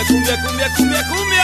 cumbia, cumbia, cumbia, cumbia.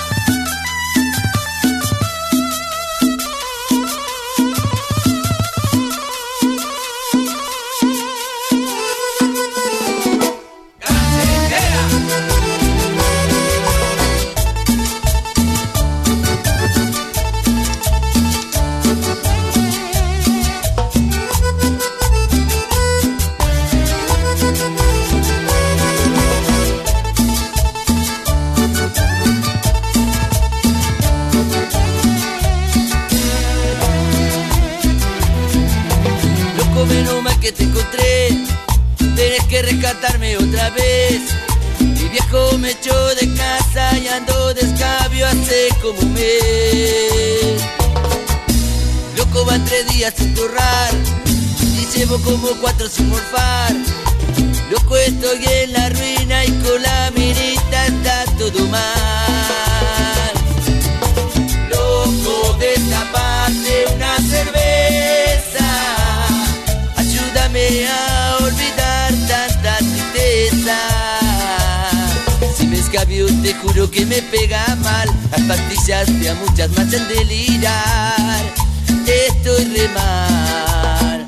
Menos mal que te encontré, tenés que rescatarme otra vez. Mi viejo me echó de casa y ando de escabio hace como un mes. Loco, van 3 días sin torrar y llevo como 4 sin morfar. Loco, estoy en la ruina y con la minita está todo mal. Loco, destapate una cerveza, ayúdame a olvidar tanta tristeza. Si me escabio te juro que me pega mal, las pastillas a muchas me hacen delirar. Estoy re mal.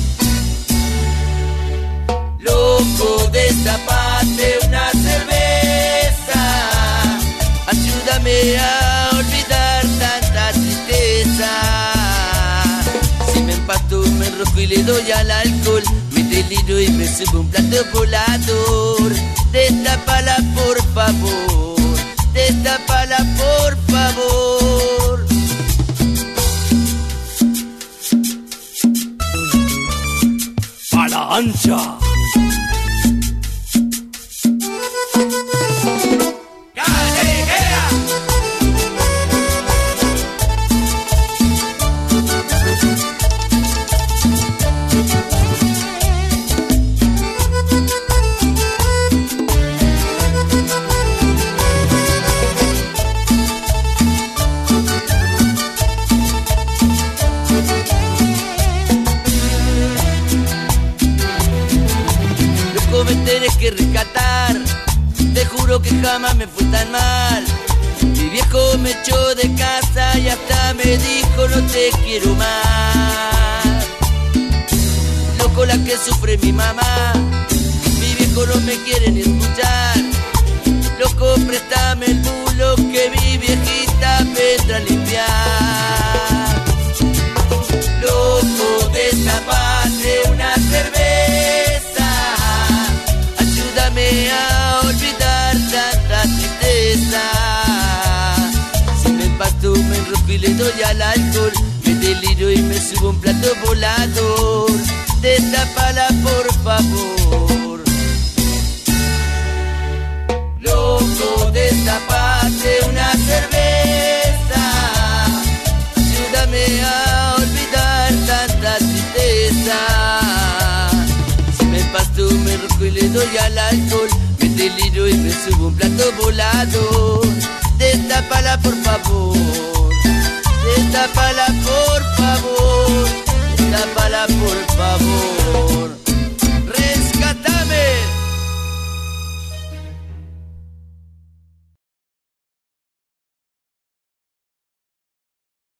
Loco, destapate una cerveza, ayúdame a olvidar tanta tristeza. Si me empato me enrosco y le doy al alcohol, me deliro y me subo un plato volador. Destápala por favor, destápala por favor. A la ancha. Me tenés que rescatar, te juro que jamás me fue tan mal. Mi viejo me echó de casa y hasta me dijo no te quiero más. Loco, la que sufre mi mamá, mi viejo no me quiere ni escuchar. Loco, préstame el bulo que mi viejita vendrá a limpiar. Loco, destapate una cerveza, ayúdame a olvidar tanta tristeza. Si me empato me enrosco y le doy al alcohol, me deliro y me subo un plato volador. Destápala por favor. Loco, destapate una cerveza, ayúdame a olvidar tanta tristeza. Si me empato me enrosco y le doy al alcohol, me deliro y me subo un plato volador. Destápala por favor, destápala por favor, destápala por favor.